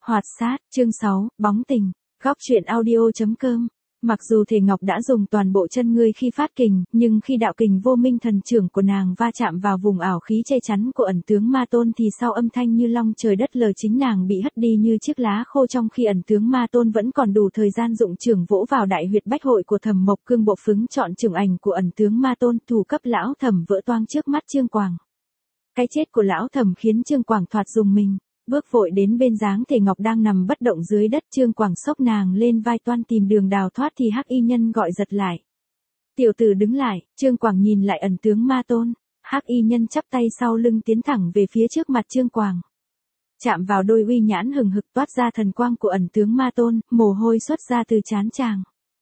Hoạt sát, chương 6, bóng tình, góc truyện audio.com. Mặc dù Thể Ngọc đã dùng toàn bộ chân ngươi khi phát kình, nhưng khi đạo kình vô minh thần trưởng của nàng va chạm vào vùng ảo khí che chắn của ẩn tướng ma tôn thì sau âm thanh như long trời đất lở chính nàng bị hất đi như chiếc lá khô, trong khi ẩn tướng ma tôn vẫn còn đủ thời gian dụng trưởng vỗ vào đại huyệt bách hội của Thẩm Mộc Cương, bộ phứng chọn trưởng ảnh của ẩn tướng ma tôn thủ cấp lão Thẩm vỡ toang trước mắt Trương Quảng. Cái chết của lão Thẩm khiến Trương Quảng thoạt rùng mình. Bước vội đến bên dáng Thể Ngọc đang nằm bất động dưới đất, Trương Quảng xốc nàng lên vai toan tìm đường đào thoát thì Hắc Y Nhân gọi giật lại. Tiểu tử đứng lại. Trương Quảng nhìn lại ẩn tướng ma tôn. Hắc Y Nhân chắp tay sau lưng tiến thẳng về phía trước mặt Trương Quảng. Chạm vào đôi uy nhãn hừng hực toát ra thần quang của ẩn tướng ma tôn, mồ hôi xuất ra từ trán chàng.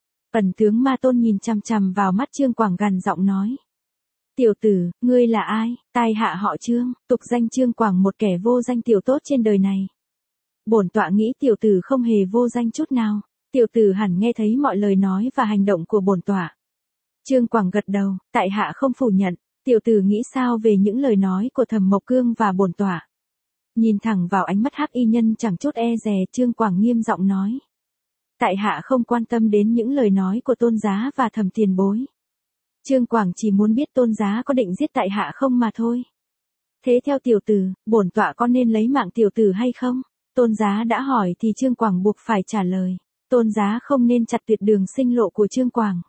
Ẩn tướng ma tôn nhìn chằm chằm vào mắt Trương Quảng gằn giọng nói. Tiểu tử, ngươi là ai? Tai hạ họ Trương, tục danh Trương Quảng, một kẻ vô danh tiểu tốt trên đời này. Bổn tọa nghĩ tiểu tử không hề vô danh chút nào. Tiểu tử hẳn nghe thấy mọi lời nói và hành động của bổn tọa. Trương Quảng gật đầu, tại hạ không phủ nhận. Tiểu tử nghĩ sao về những lời nói của Thẩm Mộc Cương và bổn tọa? Nhìn thẳng vào ánh mắt Hắc Y Nhân chẳng chút e dè, Trương Quảng nghiêm giọng nói. Tại hạ không quan tâm đến những lời nói của Tôn giá và Thẩm tiền bối. Trương Quảng chỉ muốn biết Tôn giá có định giết tại hạ không mà thôi. Thế theo tiểu tử, bổn tọa có nên lấy mạng tiểu tử hay không? Tôn giá đã hỏi thì Trương Quảng buộc phải trả lời. Tôn giá không nên chặt tuyệt đường sinh lộ của Trương Quảng.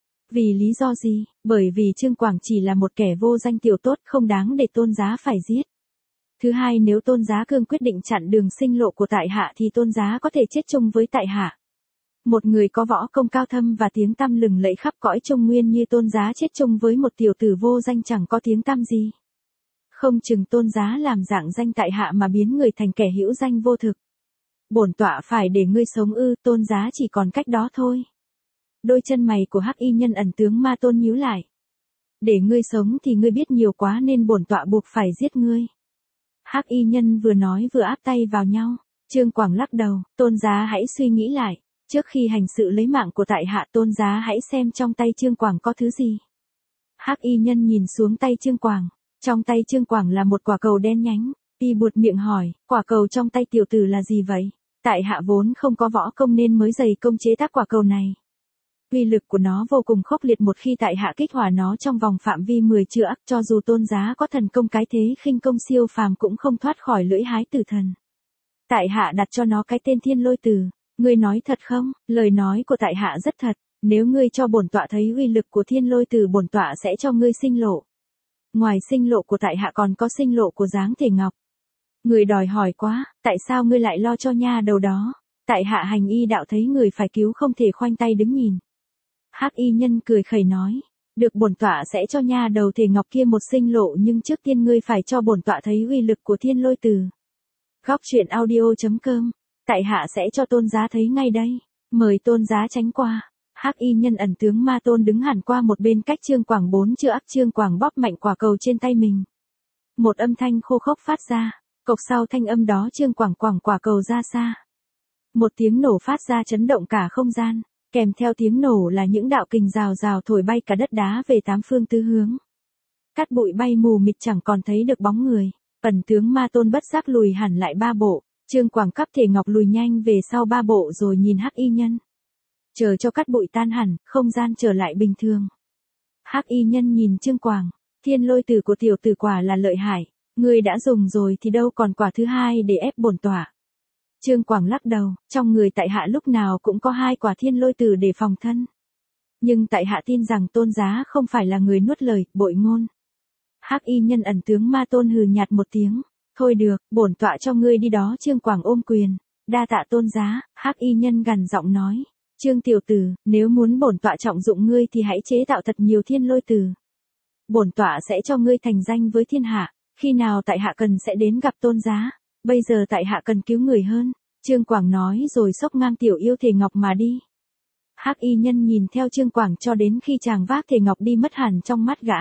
Vì lý do gì? Bởi vì Trương Quảng chỉ là một kẻ vô danh tiểu tốt, không đáng để Tôn giá phải giết. Thứ hai, nếu Tôn giá cương quyết định chặn đường sinh lộ của tại hạ thì Tôn giá có thể chết chung với tại hạ. Một người có võ công cao thâm và tiếng tăm lừng lẫy khắp cõi Trung Nguyên như Tôn giá chết chung với một tiểu tử vô danh chẳng có tiếng tăm gì. Không chừng Tôn giá làm dạng danh tại hạ mà biến người thành kẻ hữu danh vô thực. Bổn tọa phải để ngươi sống ư? Tôn giá chỉ còn cách đó thôi. Đôi chân mày của Hắc Y Nhân ẩn tướng ma tôn nhíu lại. Để ngươi sống thì ngươi biết nhiều quá nên bổn tọa buộc phải giết ngươi. Hắc Y Nhân vừa nói vừa áp tay vào nhau. Trương Quảng lắc đầu, Tôn giá hãy suy nghĩ lại. Trước khi hành sự lấy mạng của tại hạ, Tôn giá hãy xem trong tay Trương Quảng có thứ gì. Hắc Y Nhân nhìn xuống tay Trương Quảng. Trong tay Trương Quảng là một quả cầu đen nhánh. Y buột miệng hỏi, quả cầu trong tay tiểu tử là gì vậy? Tại hạ vốn không có võ công nên mới dày công chế tác quả cầu này. Uy lực của nó vô cùng khốc liệt, một khi tại hạ kích hoạt nó trong vòng phạm vi 10 trượng, cho dù Tôn giá có thần công cái thế khinh công siêu phàm cũng không thoát khỏi lưỡi hái tử thần. Tại hạ đặt cho nó cái tên Thiên Lôi Tử. Ngươi nói thật không? Lời nói của tại hạ rất thật. Nếu ngươi cho bổn tọa thấy uy lực của Thiên Lôi Tử, bổn tọa sẽ cho ngươi sinh lộ. Ngoài sinh lộ của tại hạ còn có sinh lộ của dáng Thể Ngọc. Người đòi hỏi quá, tại sao ngươi lại lo cho nha đầu đó? Tại hạ hành y đạo thấy người phải cứu không thể khoanh tay đứng nhìn. Hắc Y Nhân cười khẩy nói, được, bổn tọa sẽ cho nha đầu Thể Ngọc kia một sinh lộ, nhưng trước tiên ngươi phải cho bổn tọa thấy uy lực của Thiên Lôi Tử. Góc truyện audio.com. Tại hạ sẽ cho Tôn giá thấy ngay đây. Mời Tôn giá tránh qua. Hắc Y Nhân ẩn tướng ma tôn đứng hẳn qua một bên cách Trương Quảng 4 trượng. Trương Quảng bóp mạnh quả cầu trên tay mình. Một âm thanh khô khốc phát ra. Cộc sau thanh âm đó Trương Quảng quẳng quả cầu ra xa. Một tiếng nổ phát ra chấn động cả không gian. Kèm theo tiếng nổ là những đạo kình rào rào thổi bay cả đất đá về tám phương tứ hướng. Cát bụi bay mù mịt, chẳng còn thấy được bóng người. Ẩn tướng ma tôn bất giác lùi hẳn lại 3 bộ. Trương Quảng cắp Thể Ngọc lùi nhanh về sau 3 bộ rồi nhìn Hắc Y Nhân. Chờ cho cát bụi tan hẳn, không gian trở lại bình thường. Hắc Y Nhân nhìn Trương Quảng, Thiên Lôi Tử của tiểu tử quả là lợi hại, ngươi đã dùng rồi thì đâu còn quả thứ hai để ép bổn tọa. Trương Quảng lắc đầu, trong người tại hạ lúc nào cũng có 2 quả Thiên Lôi Tử để phòng thân. Nhưng tại hạ tin rằng Tôn giá không phải là người nuốt lời, bội ngôn. Hắc Y Nhân ẩn tướng ma tôn hừ nhạt một tiếng. Thôi được, bổn tọa cho ngươi đi đó. Trương Quảng ôm quyền. Đa tạ Tôn giá. Hắc Y Nhân gằn giọng nói. Trương tiểu tử, nếu muốn bổn tọa trọng dụng ngươi thì hãy chế tạo thật nhiều Thiên Lôi Tử. Bổn tọa sẽ cho ngươi thành danh với thiên hạ. Khi nào tại hạ cần sẽ đến gặp Tôn giá. Bây giờ tại hạ cần cứu người hơn. Trương Quảng nói rồi xốc ngang tiểu yêu Thể Ngọc mà đi. Hắc Y Nhân nhìn theo Trương Quảng cho đến khi chàng vác Thể Ngọc đi mất hẳn trong mắt gã.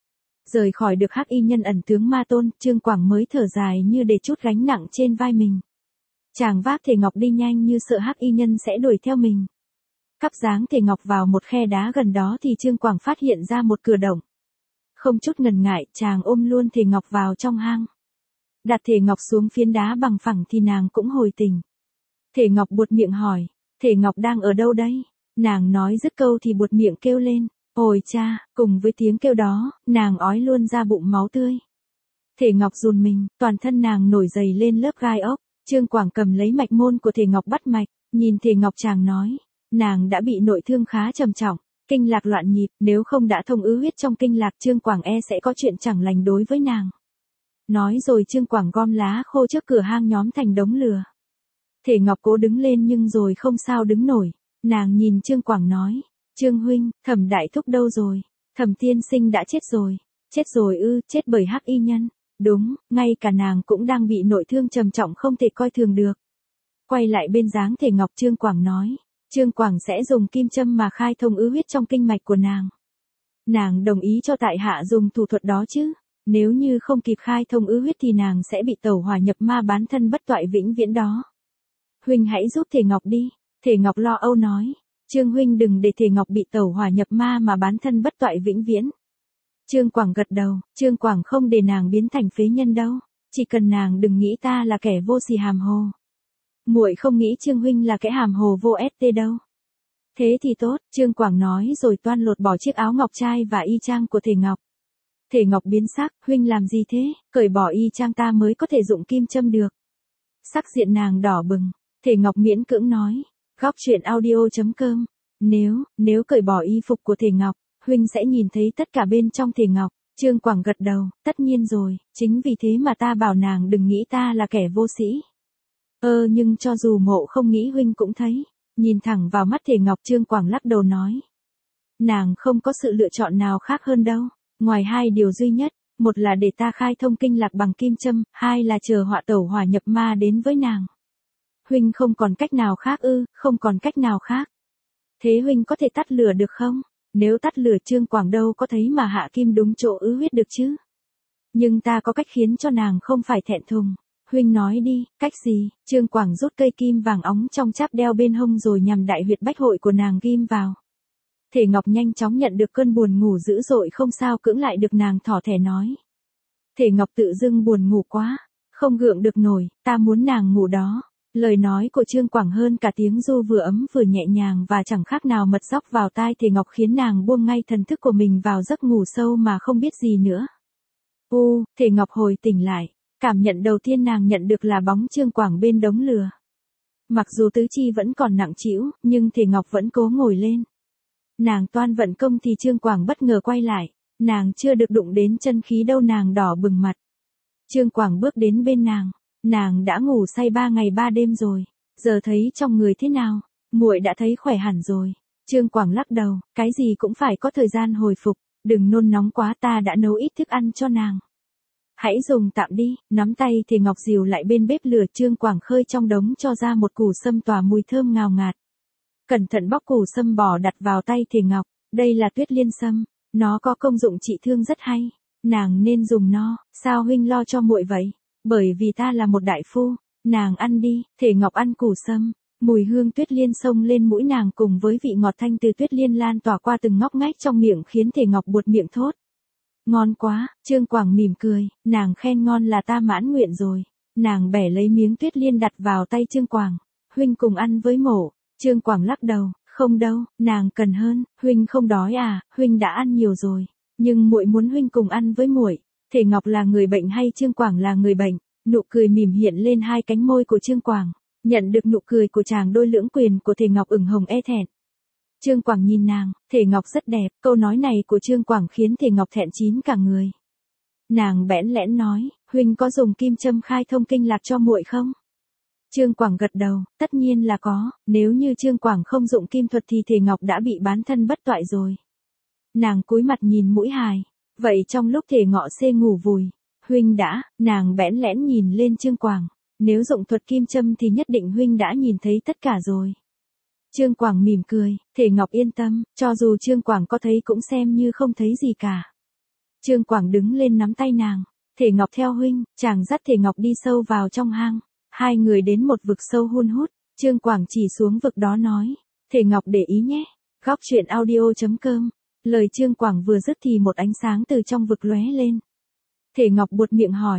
Rời khỏi được Hắc Y Nhân ẩn tướng ma tôn, Trương Quảng mới thở dài như để trút gánh nặng trên vai mình. Chàng vác Thể Ngọc đi nhanh như sợ Hắc Y Nhân sẽ đuổi theo mình. Cắp dáng Thể Ngọc vào một khe đá gần đó thì Trương Quảng phát hiện ra một cửa động. Không chút ngần ngại, chàng ôm luôn Thể Ngọc vào trong hang. Đặt Thể Ngọc xuống phiến đá bằng phẳng thì nàng cũng hồi tỉnh. Thể Ngọc buột miệng hỏi, Thể Ngọc đang ở đâu đây? Nàng nói dứt câu thì buột miệng kêu lên, ôi cha, cùng với tiếng kêu đó, nàng ói luôn ra bụng máu tươi. Thể Ngọc run mình, toàn thân nàng nổi dày lên lớp gai ốc. Trương Quảng cầm lấy mạch môn của Thể Ngọc bắt mạch, nhìn Thể Ngọc chàng nói, nàng đã bị nội thương khá trầm trọng, kinh lạc loạn nhịp, nếu không đã thông ứ huyết trong kinh lạc Trương Quảng sẽ có chuyện chẳng lành đối với nàng. Nói rồi Trương Quảng gom lá khô trước cửa hang nhóm thành đống lửa. Thể Ngọc cố đứng lên nhưng rồi không sao đứng nổi, nàng nhìn Trương Quảng nói, Trương huynh, Thẩm đại thúc đâu rồi? Thẩm tiên sinh đã chết rồi. Chết rồi ư? Chết bởi hắc y nhân. Đúng, ngay cả nàng cũng đang bị nội thương trầm trọng không thể coi thường được. Quay lại bên dáng Thể Ngọc, Trương Quảng nói, Trương Quảng sẽ dùng kim châm mà khai thông ứ huyết trong kinh mạch của nàng. Nàng đồng ý cho tại hạ dùng thủ thuật đó chứ? Nếu như không kịp khai thông ứ huyết thì nàng sẽ bị tẩu hỏa nhập ma bán thân bất toại vĩnh viễn đó. Huynh hãy giúp Thể Ngọc đi. Thể Ngọc lo âu nói, Trương huynh đừng để Thể Ngọc bị tẩu hỏa nhập ma mà bán thân bất toại vĩnh viễn. Trương Quảng gật đầu, Trương Quảng không để nàng biến thành phế nhân đâu, chỉ cần nàng đừng nghĩ ta là kẻ vô sỉ hàm hồ. Muội không nghĩ Trương huynh là kẻ hàm hồ vô st đâu. Thế thì tốt, Trương Quảng nói rồi toan lột bỏ chiếc áo ngọc trai và y trang của Thể Ngọc. Thể Ngọc biến sắc, huynh làm gì thế? Cởi bỏ y trang ta mới có thể dụng kim châm được. Sắc diện nàng đỏ bừng, Thể Ngọc miễn cưỡng nói, Góc truyện audio.com, nếu cởi bỏ y phục của Thể Ngọc, huynh sẽ nhìn thấy tất cả bên trong Thể Ngọc. Trương Quảng gật đầu, tất nhiên rồi, chính vì thế mà ta bảo nàng đừng nghĩ ta là kẻ vô sĩ. Nhưng cho dù mộ không nghĩ huynh cũng thấy. Nhìn thẳng vào mắt Thể Ngọc, Trương Quảng lắc đầu nói, nàng không có sự lựa chọn nào khác hơn đâu, ngoài hai điều duy nhất, một là để ta khai thông kinh lạc bằng kim châm, hai là chờ họa tẩu hỏa nhập ma đến với nàng. Huynh không còn cách nào khác ư? Không còn cách nào khác. Thế huynh có thể tắt lửa được không? Nếu tắt lửa Trương Quảng đâu có thấy mà hạ kim đúng chỗ ứ huyết được chứ. Nhưng ta có cách khiến cho nàng không phải thẹn thùng. Huynh nói đi, cách gì? Trương Quảng rút cây kim vàng óng trong cháp đeo bên hông rồi nhằm đại huyệt bách hội của nàng ghim vào. Thể Ngọc nhanh chóng nhận được cơn buồn ngủ dữ dội không sao cưỡng lại được, nàng thỏ thẻ nói. Thể Ngọc tự dưng buồn ngủ quá, không gượng được nổi, ta muốn nàng ngủ đó. Lời nói của Trương Quảng hơn cả tiếng ru vừa ấm vừa nhẹ nhàng và chẳng khác nào mật dóc vào tai Thể Ngọc, khiến nàng buông ngay thần thức của mình vào giấc ngủ sâu mà không biết gì nữa. Thể Ngọc hồi tỉnh lại, cảm nhận đầu tiên nàng nhận được là bóng Trương Quảng bên đống lửa. Mặc dù tứ chi vẫn còn nặng trĩu, nhưng Thể Ngọc vẫn cố ngồi lên. Nàng toan vận công thì Trương Quảng bất ngờ quay lại, nàng chưa được đụng đến chân khí đâu nàng đỏ bừng mặt. Trương Quảng bước đến bên nàng đã ngủ say 3 ngày 3 đêm rồi, giờ thấy trong người thế nào? Muội đã thấy khỏe hẳn rồi. Trương Quảng lắc đầu, cái gì cũng phải có thời gian hồi phục, đừng nôn nóng quá, ta đã nấu ít thức ăn cho nàng. Hãy dùng tạm đi. Nắm tay Thể Ngọc dìu lại bên bếp lửa, Trương Quảng khơi trong đống cho ra một củ sâm tỏa mùi thơm ngào ngạt. Cẩn thận bóc củ sâm bỏ đặt vào tay Thể Ngọc, đây là Tuyết Liên sâm, nó có công dụng trị thương rất hay, nàng nên dùng nó. Sao huynh lo cho muội vậy? Bởi vì ta là một đại phu. Nàng ăn đi. Thể Ngọc ăn củ sâm, mùi hương Tuyết Liên xông lên mũi nàng cùng với vị ngọt thanh từ Tuyết Liên lan tỏa qua từng ngóc ngách trong miệng khiến Thể Ngọc buột miệng thốt. Ngon quá. Trương Quảng mỉm cười, nàng khen ngon là ta mãn nguyện rồi. Nàng bẻ lấy miếng Tuyết Liên đặt vào tay Trương Quảng, huynh cùng ăn với mổ. Trương Quảng lắc đầu, không đâu, nàng cần hơn. Huynh không đói à? Huynh đã ăn nhiều rồi, nhưng muội muốn huynh cùng ăn với muội. Thể Ngọc là người bệnh hay Trương Quảng là người bệnh? Nụ cười mỉm hiện lên hai cánh môi của Trương Quảng, nhận được nụ cười của chàng, đôi lưỡng quyền của Thể Ngọc ửng hồng e thẹn. Trương Quảng nhìn nàng, Thể Ngọc rất đẹp. Câu nói này của Trương Quảng khiến Thể Ngọc thẹn chín cả người. Nàng bẽn lẽn nói, huynh có dùng kim châm khai thông kinh lạc cho muội không? Trương Quảng gật đầu, tất nhiên là có. Nếu như Trương Quảng không dụng kim thuật thì Thể Ngọc đã bị bán thân bất toại rồi. Nàng cúi mặt nhìn mũi hài. Vậy trong lúc Thể Ngọ xê ngủ vùi, huynh đã, nàng bẽn lẽn nhìn lên Trương Quảng, nếu dụng thuật kim châm thì nhất định huynh đã nhìn thấy tất cả rồi. Trương Quảng mỉm cười, Thể Ngọc yên tâm, cho dù Trương Quảng có thấy cũng xem như không thấy gì cả. Trương Quảng đứng lên nắm tay nàng, Thể Ngọc theo huynh. Chàng dắt Thể Ngọc đi sâu vào trong hang, hai người đến một vực sâu hun hút, Trương Quảng chỉ xuống vực đó nói, Thể Ngọc để ý nhé. Góc truyện audio.com. Lời Trương Quảng vừa dứt thì một ánh sáng từ trong vực lóe lên. Thể Ngọc buột miệng hỏi,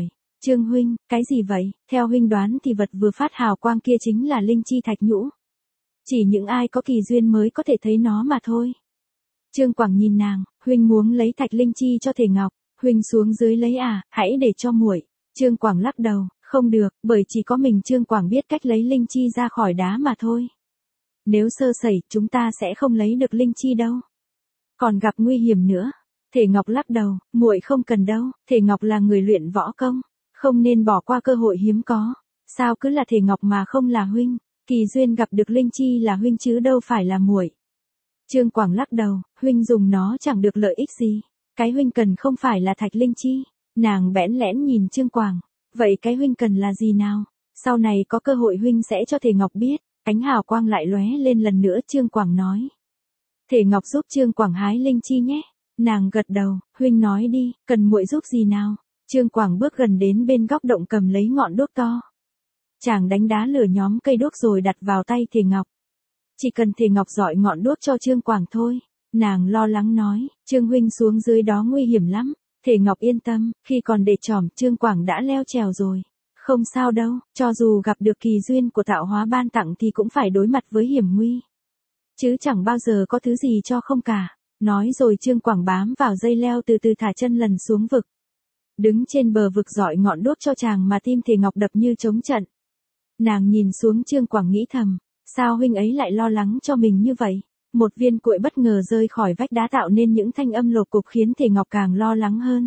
Trương huynh, cái gì vậy? Theo huynh đoán thì vật vừa phát hào quang kia chính là linh chi thạch nhũ. Chỉ những ai có kỳ duyên mới có thể thấy nó mà thôi. Trương Quảng nhìn nàng, huynh muốn lấy thạch linh chi cho Thể Ngọc, huynh xuống dưới lấy à, hãy để cho muội. Trương Quảng lắc đầu, không được, bởi chỉ có mình Trương Quảng biết cách lấy linh chi ra khỏi đá mà thôi. Nếu sơ sẩy, chúng ta sẽ không lấy được linh chi đâu. Còn gặp nguy hiểm nữa. Thể Ngọc lắc đầu, muội không cần đâu, Thể Ngọc là người luyện võ công, không nên bỏ qua cơ hội hiếm có. Sao cứ là Thể Ngọc mà không là huynh? Kỳ duyên gặp được linh chi là huynh chứ đâu phải là muội. Trương Quảng lắc đầu, huynh dùng nó chẳng được lợi ích gì. Cái huynh cần không phải là thạch linh chi. Nàng bẽn lẽn nhìn Trương Quảng, vậy cái huynh cần là gì nào? Sau này có cơ hội huynh sẽ cho Thể Ngọc biết. Ánh hào quang lại lóe lên lần nữa, Trương Quảng nói. Thể Ngọc giúp Trương Quảng hái linh chi nhé. Nàng gật đầu, huynh nói đi, cần muội giúp gì nào? Trương Quảng bước gần đến bên góc động cầm lấy ngọn đuốc to. Chàng đánh đá lửa nhóm cây đuốc rồi đặt vào tay Thể Ngọc. Chỉ cần Thể Ngọc dọi ngọn đuốc cho Trương Quảng thôi. Nàng lo lắng nói, Trương huynh xuống dưới đó nguy hiểm lắm. Thể Ngọc yên tâm, khi còn để trỏm Trương Quảng đã leo trèo rồi. Không sao đâu, cho dù gặp được kỳ duyên của tạo hóa ban tặng thì cũng phải đối mặt với hiểm nguy. Chứ chẳng bao giờ có thứ gì cho không cả. Nói rồi Trương Quảng bám vào dây leo từ từ thả chân lần xuống vực. Đứng trên bờ vực dọi ngọn đuốc cho chàng mà tim Thể Ngọc đập như trống trận. Nàng nhìn xuống Trương Quảng nghĩ thầm, sao huynh ấy lại lo lắng cho mình như vậy? Một viên cuội bất ngờ rơi khỏi vách đá tạo nên những thanh âm lột cục khiến Thể Ngọc càng lo lắng hơn.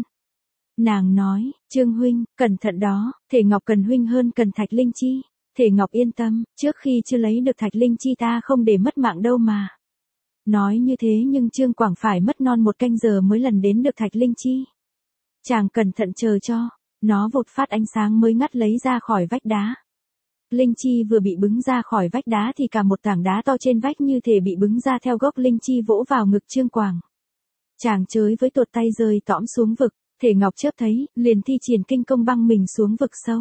Nàng nói, Trương huynh, cẩn thận đó, Thể Ngọc cần huynh hơn cần thạch linh chi. Thể Ngọc yên tâm, trước khi chưa lấy được thạch linh chi ta không để mất mạng đâu mà. Nói như thế nhưng Trương Quảng phải mất non 1 canh giờ mới lần đến được thạch linh chi. Chàng cẩn thận chờ cho, nó vụt phát ánh sáng mới ngắt lấy ra khỏi vách đá. Linh chi vừa bị bứng ra khỏi vách đá thì cả một tảng đá to trên vách như thể bị bứng ra theo gốc linh chi vỗ vào ngực Trương Quảng. Chàng chới với tuột tay rơi tõm xuống vực, Thể Ngọc chớp thấy, liền thi triển kinh công băng mình xuống vực sâu.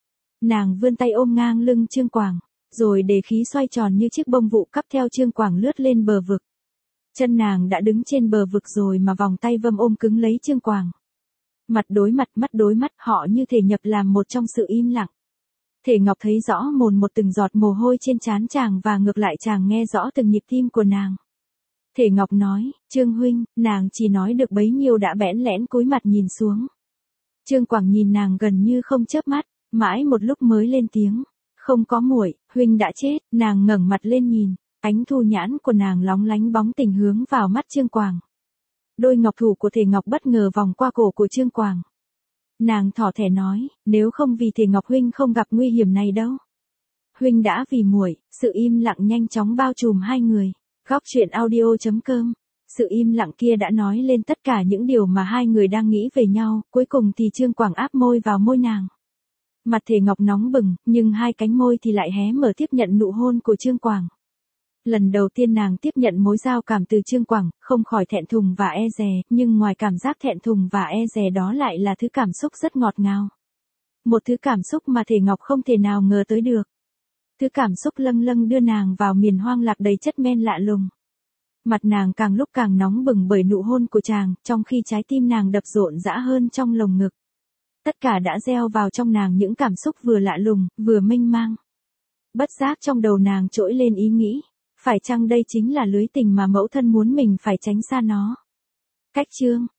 Nàng vươn tay ôm ngang lưng Trương Quảng, rồi để khí xoay tròn như chiếc bông vụ cắp theo Trương Quảng lướt lên bờ vực. Chân nàng đã đứng trên bờ vực rồi mà vòng tay vâm ôm cứng lấy Trương Quảng. Mặt đối mặt, mắt đối mắt, họ như thể nhập làm một trong sự im lặng. Thể Ngọc thấy rõ mồn một từng giọt mồ hôi trên trán chàng và ngược lại chàng nghe rõ từng nhịp tim của nàng. Thể Ngọc nói, Trương huynh, nàng chỉ nói được bấy nhiêu đã bẽn lẽn cúi mặt nhìn xuống. Trương Quảng nhìn nàng gần như không chớp mắt, mãi một lúc mới lên tiếng, không có muội, huynh đã chết. Nàng ngẩng mặt lên nhìn, ánh thu nhãn của nàng lóng lánh bóng tình hướng vào mắt Trương Quảng. Đôi ngọc thủ của Thể Ngọc bất ngờ vòng qua cổ của Trương Quảng. Nàng thỏ thẻ nói, nếu không vì Thể Ngọc huynh không gặp nguy hiểm này đâu. Huynh đã vì muội. Sự im lặng nhanh chóng bao trùm hai người. Góc truyện audio.com. Sự im lặng kia đã nói lên tất cả những điều mà hai người đang nghĩ về nhau, cuối cùng thì Trương Quảng áp môi vào môi nàng. Mặt Thể Ngọc nóng bừng, nhưng hai cánh môi thì lại hé mở tiếp nhận nụ hôn của Trương Quảng. Lần đầu tiên nàng tiếp nhận mối giao cảm từ Trương Quảng, không khỏi thẹn thùng và e dè, nhưng ngoài cảm giác thẹn thùng và e dè đó lại là thứ cảm xúc rất ngọt ngào. Một thứ cảm xúc mà Thể Ngọc không thể nào ngờ tới được. Thứ cảm xúc lâng lâng đưa nàng vào miền hoang lạc đầy chất men lạ lùng. Mặt nàng càng lúc càng nóng bừng bởi nụ hôn của chàng, trong khi trái tim nàng đập rộn rã hơn trong lồng ngực. Tất cả đã gieo vào trong nàng những cảm xúc vừa lạ lùng, vừa mênh mang. Bất giác trong đầu nàng trỗi lên ý nghĩ, phải chăng đây chính là lưới tình mà mẫu thân muốn mình phải tránh xa nó? Cách chương